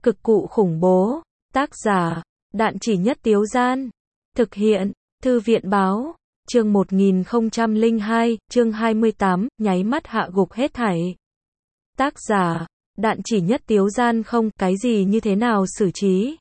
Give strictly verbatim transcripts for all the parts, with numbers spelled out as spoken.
Cực cụ khủng bố. Tác giả, Đạn Chỉ Nhất Tiếu Gian. Thực hiện, Thư viện Báo. Chương một nghìn không trăm lẻ hai, chương hai mươi tám, nháy mắt hạ gục hết thảy. Tác giả, Đạn Chỉ Nhất Tiếu Gian. Không, cái gì như thế nào xử trí?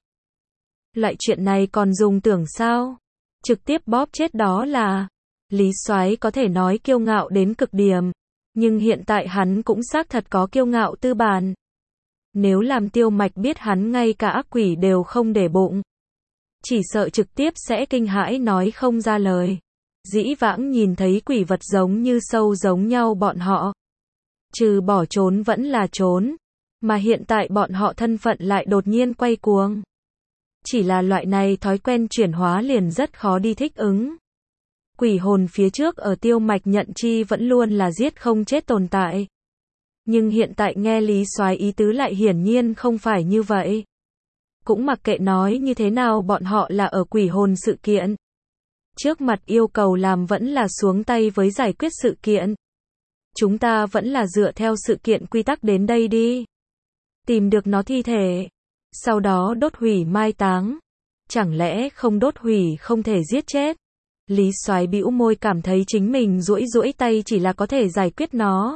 Loại chuyện này còn dùng tưởng sao? Trực tiếp bóp chết đó là. Lý Soái có thể nói kiêu ngạo đến cực điểm, nhưng hiện tại hắn cũng xác thật có kiêu ngạo tư bản. Nếu làm Tiêu Mạch biết hắn ngay cả ác quỷ đều không để bụng, chỉ sợ trực tiếp sẽ kinh hãi nói không ra lời. Dĩ vãng nhìn thấy quỷ vật giống như sâu giống nhau bọn họ, trừ bỏ trốn vẫn là trốn, mà hiện tại bọn họ thân phận lại đột nhiên quay cuồng. Chỉ là loại này thói quen chuyển hóa liền rất khó đi thích ứng. Quỷ hồn phía trước ở Tiêu Mạch nhận chi vẫn luôn là giết không chết tồn tại. Nhưng hiện tại nghe Lý Soái ý tứ lại hiển nhiên không phải như vậy. Cũng mặc kệ nói như thế nào bọn họ là ở quỷ hồn sự kiện. Trước mặt yêu cầu làm vẫn là xuống tay với giải quyết sự kiện. Chúng ta vẫn là dựa theo sự kiện quy tắc đến đây đi. Tìm được nó thi thể. Sau đó đốt hủy mai táng. Chẳng lẽ không đốt hủy không thể giết chết? Lý Soái bĩu môi cảm thấy chính mình duỗi duỗi tay chỉ là có thể giải quyết nó.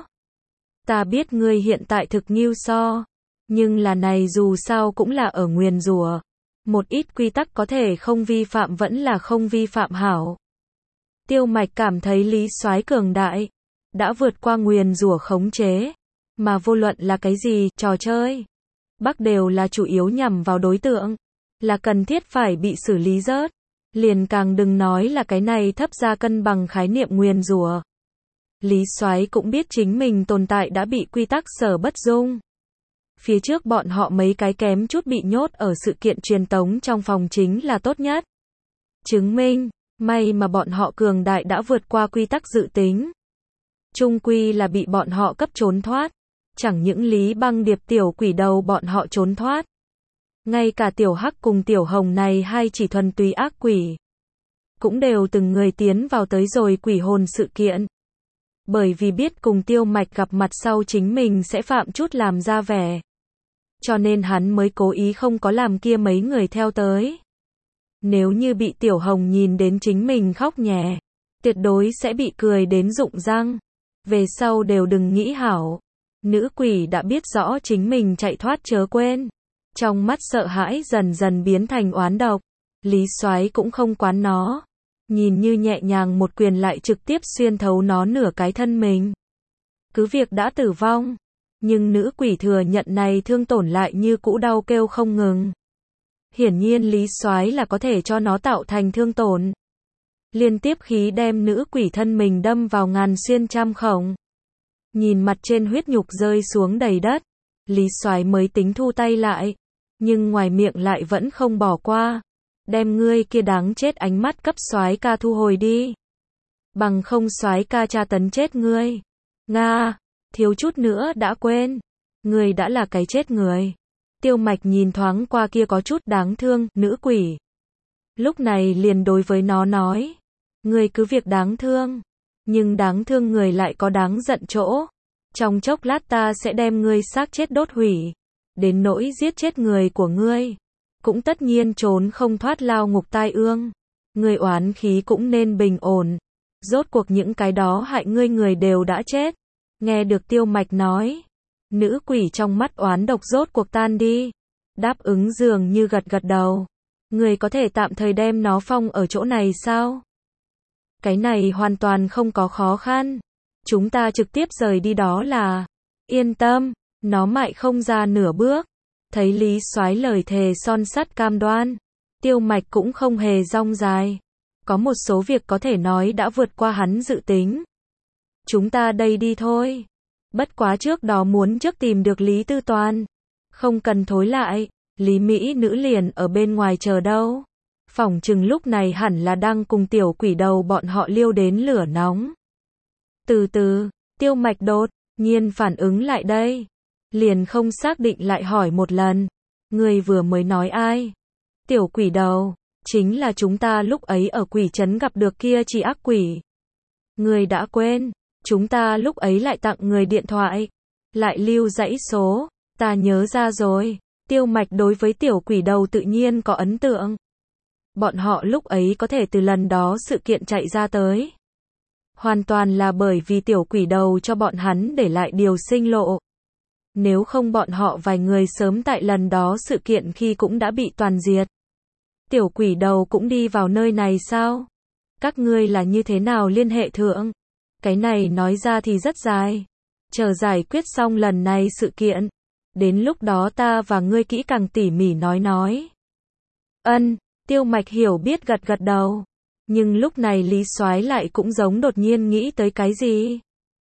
Ta biết ngươi hiện tại thực nghiêu so, nhưng là này dù sao cũng là ở nguyền rủa. Một ít quy tắc có thể không vi phạm vẫn là không vi phạm hảo. Tiêu Mạch cảm thấy Lý Soái cường đại, đã vượt qua nguyền rủa khống chế, mà vô luận là cái gì, trò chơi, Bắc đều là chủ yếu nhằm vào đối tượng, là cần thiết phải bị xử lý rớt. Liền càng đừng nói là cái này thấp ra cân bằng khái niệm nguyền rủa. Lý Soái cũng biết chính mình tồn tại đã bị quy tắc sở bất dung. Phía trước bọn họ mấy cái kém chút bị nhốt ở sự kiện truyền tống trong phòng chính là tốt nhất. Chứng minh, may mà bọn họ cường đại đã vượt qua quy tắc dự tính. Trung quy là bị bọn họ cấp trốn thoát. Chẳng những Lý Băng Điệp tiểu quỷ đầu bọn họ trốn thoát. Ngay cả tiểu Hắc cùng tiểu Hồng này hai chỉ thuần túy ác quỷ, cũng đều từng người tiến vào tới rồi quỷ hồn sự kiện. Bởi vì biết cùng Tiêu Mạch gặp mặt sau chính mình sẽ phạm chút làm ra vẻ. Cho nên hắn mới cố ý không có làm kia mấy người theo tới. Nếu như bị tiểu Hồng nhìn đến chính mình khóc nhẹ, tuyệt đối sẽ bị cười đến rụng răng. Về sau đều đừng nghĩ hảo. Nữ quỷ đã biết rõ chính mình chạy thoát chớ quên. Trong mắt sợ hãi dần dần biến thành oán độc. Lý Soái cũng không quán nó. Nhìn như nhẹ nhàng một quyền lại trực tiếp xuyên thấu nó nửa cái thân mình. Cứ việc đã tử vong, nhưng nữ quỷ thừa nhận này thương tổn lại như cũ đau kêu không ngừng. Hiển nhiên Lý Soái là có thể cho nó tạo thành thương tổn. Liên tiếp khí đem nữ quỷ thân mình đâm vào ngàn xuyên trăm khổng. Nhìn mặt trên huyết nhục rơi xuống đầy đất, Lý Soái mới tính thu tay lại, nhưng ngoài miệng lại vẫn không bỏ qua. Đem ngươi kia đáng chết ánh mắt cấp Soái ca thu hồi đi. Bằng không Soái ca tra tấn chết ngươi. Nga, thiếu chút nữa đã quên. Ngươi đã là cái chết người. Tiêu Mạch nhìn thoáng qua kia có chút đáng thương, nữ quỷ. Lúc này liền đối với nó nói. Ngươi cứ việc đáng thương. Nhưng đáng thương người lại có đáng giận chỗ. Trong chốc lát ta sẽ đem ngươi xác chết đốt hủy. Đến nỗi giết chết người của ngươi. Cũng tất nhiên trốn không thoát lao ngục tai ương. Ngươi oán khí cũng nên bình ổn. Rốt cuộc những cái đó hại ngươi người đều đã chết. Nghe được Tiêu Mạch nói. Nữ quỷ trong mắt oán độc rốt cuộc tan đi. Đáp ứng dường như gật gật đầu. Ngươi có thể tạm thời đem nó phong ở chỗ này sao? Cái này hoàn toàn không có khó khăn. Chúng ta trực tiếp rời đi đó là. Yên tâm, nó mại không ra nửa bước. Thấy Lý Soái lời thề son sắt cam đoan, Tiêu Mạch cũng không hề rong dài. Có một số việc có thể nói đã vượt qua hắn dự tính. Chúng ta đây đi thôi. Bất quá trước đó muốn trước tìm được Lý Tư Toàn. Không cần thối lại, Lý Mỹ nữ liền ở bên ngoài chờ đâu. Phỏng chừng lúc này hẳn là đang cùng tiểu quỷ đầu bọn họ liêu đến lửa nóng. Từ từ, Tiêu Mạch đột nhiên phản ứng lại đây. Liền không xác định lại hỏi một lần. Người vừa mới nói ai? Tiểu quỷ đầu, chính là chúng ta lúc ấy ở quỷ trấn gặp được kia chỉ ác quỷ. Người đã quên, chúng ta lúc ấy lại tặng người điện thoại. Lại lưu dãy số, ta nhớ ra rồi. Tiêu Mạch đối với tiểu quỷ đầu tự nhiên có ấn tượng. Bọn họ lúc ấy có thể từ lần đó sự kiện chạy ra tới. Hoàn toàn là bởi vì tiểu quỷ đầu cho bọn hắn để lại điều sinh lộ. Nếu không bọn họ vài người sớm tại lần đó sự kiện khi cũng đã bị toàn diệt. Tiểu quỷ đầu cũng đi vào nơi này sao? Các ngươi là như thế nào liên hệ thượng? Cái này nói ra thì rất dài. Chờ giải quyết xong lần này sự kiện. Đến lúc đó ta và ngươi kỹ càng tỉ mỉ nói nói. Ân, Tiêu Mạch hiểu biết gật gật đầu. Nhưng lúc này Lý Soái lại cũng giống đột nhiên nghĩ tới cái gì.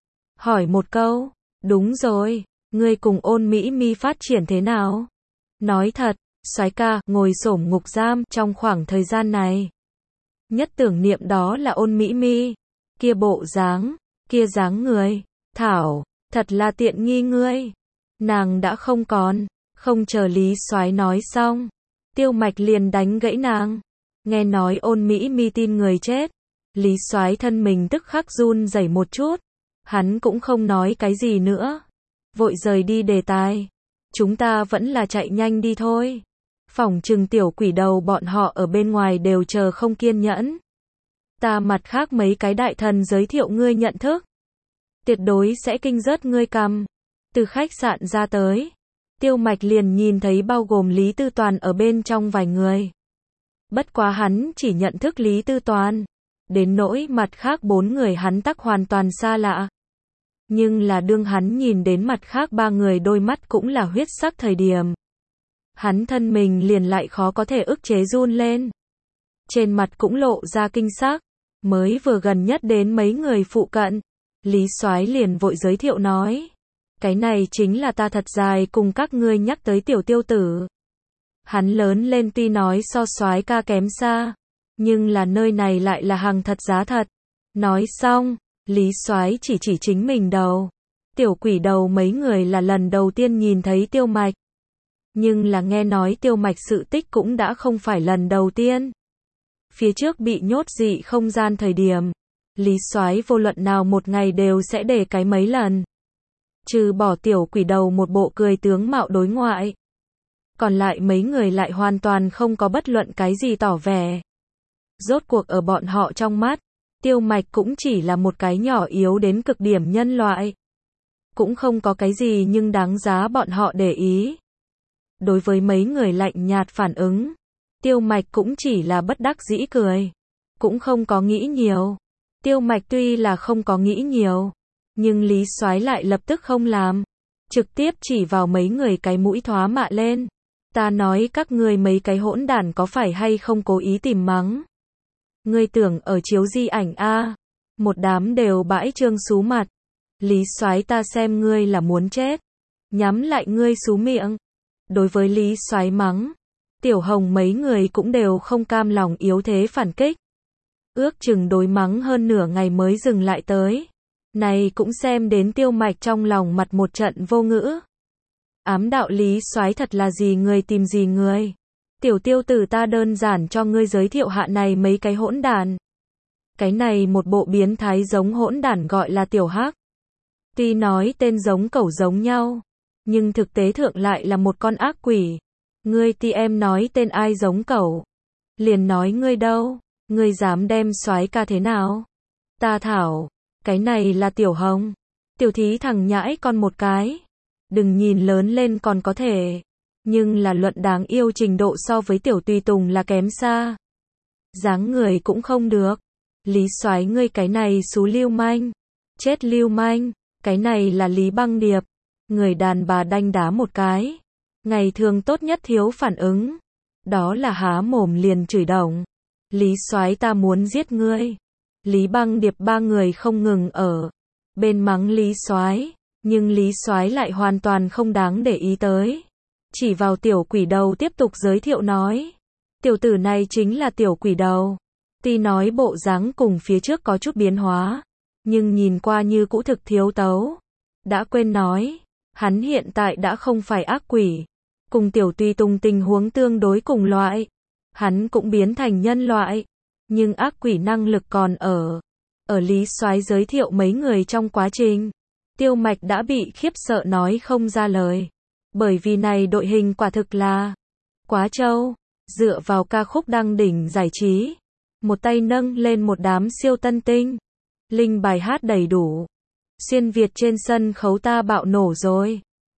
Hỏi một câu, đúng rồi, ngươi cùng Ôn Mỹ Mi phát triển thế nào? Nói thật, Soái ca, ngồi xổm ngục giam trong khoảng thời gian này. Nhất tưởng niệm đó là Ôn Mỹ Mi. Kia bộ dáng, kia dáng người, Thảo, thật là tiện nghi ngươi. Nàng đã không còn, không chờ Lý Soái nói xong. Tiêu Mạch liền đánh gãy nàng. Nghe nói Ôn Mỹ Mi tin người chết. Lý Soái thân mình tức khắc run rẩy một chút. Hắn cũng không nói cái gì nữa. Vội rời đi đề tài. Chúng ta vẫn là chạy nhanh đi thôi. Phỏng chừng tiểu quỷ đầu bọn họ ở bên ngoài đều chờ không kiên nhẫn. Ta mặt khác mấy cái đại thần giới thiệu ngươi nhận thức. Tuyệt đối sẽ kinh rớt ngươi cằm. Từ khách sạn ra tới. Tiêu Mạch liền nhìn thấy bao gồm Lý Tư Toàn ở bên trong vài người. Bất quá hắn chỉ nhận thức Lý Tư Toàn. Đến nỗi mặt khác bốn người hắn tắc hoàn toàn xa lạ. Nhưng là đương hắn nhìn đến mặt khác ba người đôi mắt cũng là huyết sắc thời điểm. Hắn thân mình liền lại khó có thể ức chế run lên. Trên mặt cũng lộ ra kinh sắc. Mới vừa gần nhất đến mấy người phụ cận. Lý Soái liền vội giới thiệu nói. Cái này chính là ta thật dài cùng các ngươi nhắc tới tiểu tiêu tử. Hắn lớn lên tuy nói so Soái ca kém xa. Nhưng là nơi này lại là hàng thật giá thật. Nói xong, Lý Soái chỉ chỉ chính mình đầu. Tiểu quỷ đầu mấy người là lần đầu tiên nhìn thấy Tiêu Mạch. Nhưng là nghe nói Tiêu Mạch sự tích cũng đã không phải lần đầu tiên. Phía trước bị nhốt dị không gian thời điểm. Lý Soái vô luận nào một ngày đều sẽ để cái mấy lần. Trừ bỏ tiểu quỷ đầu một bộ cười tướng mạo đối ngoại. Còn lại mấy người lại hoàn toàn không có bất luận cái gì tỏ vẻ. Rốt cuộc ở bọn họ trong mắt, Tiêu Mạch cũng chỉ là một cái nhỏ yếu đến cực điểm nhân loại. Cũng không có cái gì nhưng đáng giá bọn họ để ý. Đối với mấy người lạnh nhạt phản ứng, Tiêu Mạch cũng chỉ là bất đắc dĩ cười. Cũng không có nghĩ nhiều. Tiêu Mạch tuy là không có nghĩ nhiều, nhưng Lý Soái lại lập tức không làm. Trực tiếp chỉ vào mấy người cái mũi thoá mạ lên. Ta nói các ngươi mấy cái hỗn đản có phải hay không cố ý tìm mắng. Ngươi tưởng ở chiếu di ảnh a? Một đám đều bãi trương xú mặt. Lý Soái ta xem ngươi là muốn chết. Nhắm lại ngươi xú miệng. Đối với Lý Soái mắng, Tiểu Hồng mấy người cũng đều không cam lòng yếu thế phản kích. Ước chừng đối mắng hơn nửa ngày mới dừng lại tới. Này cũng xem đến Tiêu Mạch trong lòng mặt một trận vô ngữ. Ám đạo Lý Soái thật là gì người tìm gì người. Tiểu tiêu tử ta đơn giản cho ngươi giới thiệu hạ này mấy cái hỗn đàn. Cái này một bộ biến thái giống hỗn đản gọi là Tiểu Hắc. Tuy nói tên giống cẩu giống nhau, nhưng thực tế thượng lại là một con ác quỷ. Ngươi ti em nói tên ai giống cẩu. Liền nói ngươi đâu, ngươi dám đem Soái ca thế nào? Ta thảo, cái này là Tiểu Hồng. Tiểu thí thằng nhãi con một cái. Đừng nhìn lớn lên còn có thể. Nhưng là luận đáng yêu trình độ so với Tiểu Tùy Tùng là kém xa. Dáng người cũng không được. Lý Soái ngươi cái này xú lưu manh. Chết lưu manh. Cái này là Lý Băng Điệp. Người đàn bà đanh đá một cái. Ngày thường tốt nhất thiếu phản ứng. Đó là há mồm liền chửi đồng. Lý Soái ta muốn giết ngươi. Lý Băng Điệp ba người không ngừng ở bên mắng Lý Soái, nhưng Lý Soái lại hoàn toàn không đáng để ý tới. Chỉ vào tiểu quỷ đầu tiếp tục giới thiệu nói. Tiểu tử này chính là tiểu quỷ đầu. Tuy nói bộ dáng cùng phía trước có chút biến hóa, nhưng nhìn qua như cũ thực thiếu tấu. Đã quên nói, hắn hiện tại đã không phải ác quỷ. Cùng Tiểu Tùy Tùng tình huống tương đối cùng loại. Hắn cũng biến thành nhân loại. Nhưng ác quỷ năng lực còn ở. Ở Lý Soái giới thiệu mấy người trong quá trình, Tiêu Mạch đã bị khiếp sợ nói không ra lời. Bởi vì này đội hình quả thực là quá trâu. Dựa vào ca khúc đăng đỉnh giải trí, một tay nâng lên một đám siêu tân tinh. Linh bài hát đầy đủ. Xuyên Việt trên sân khấu ta bạo nổ rồi.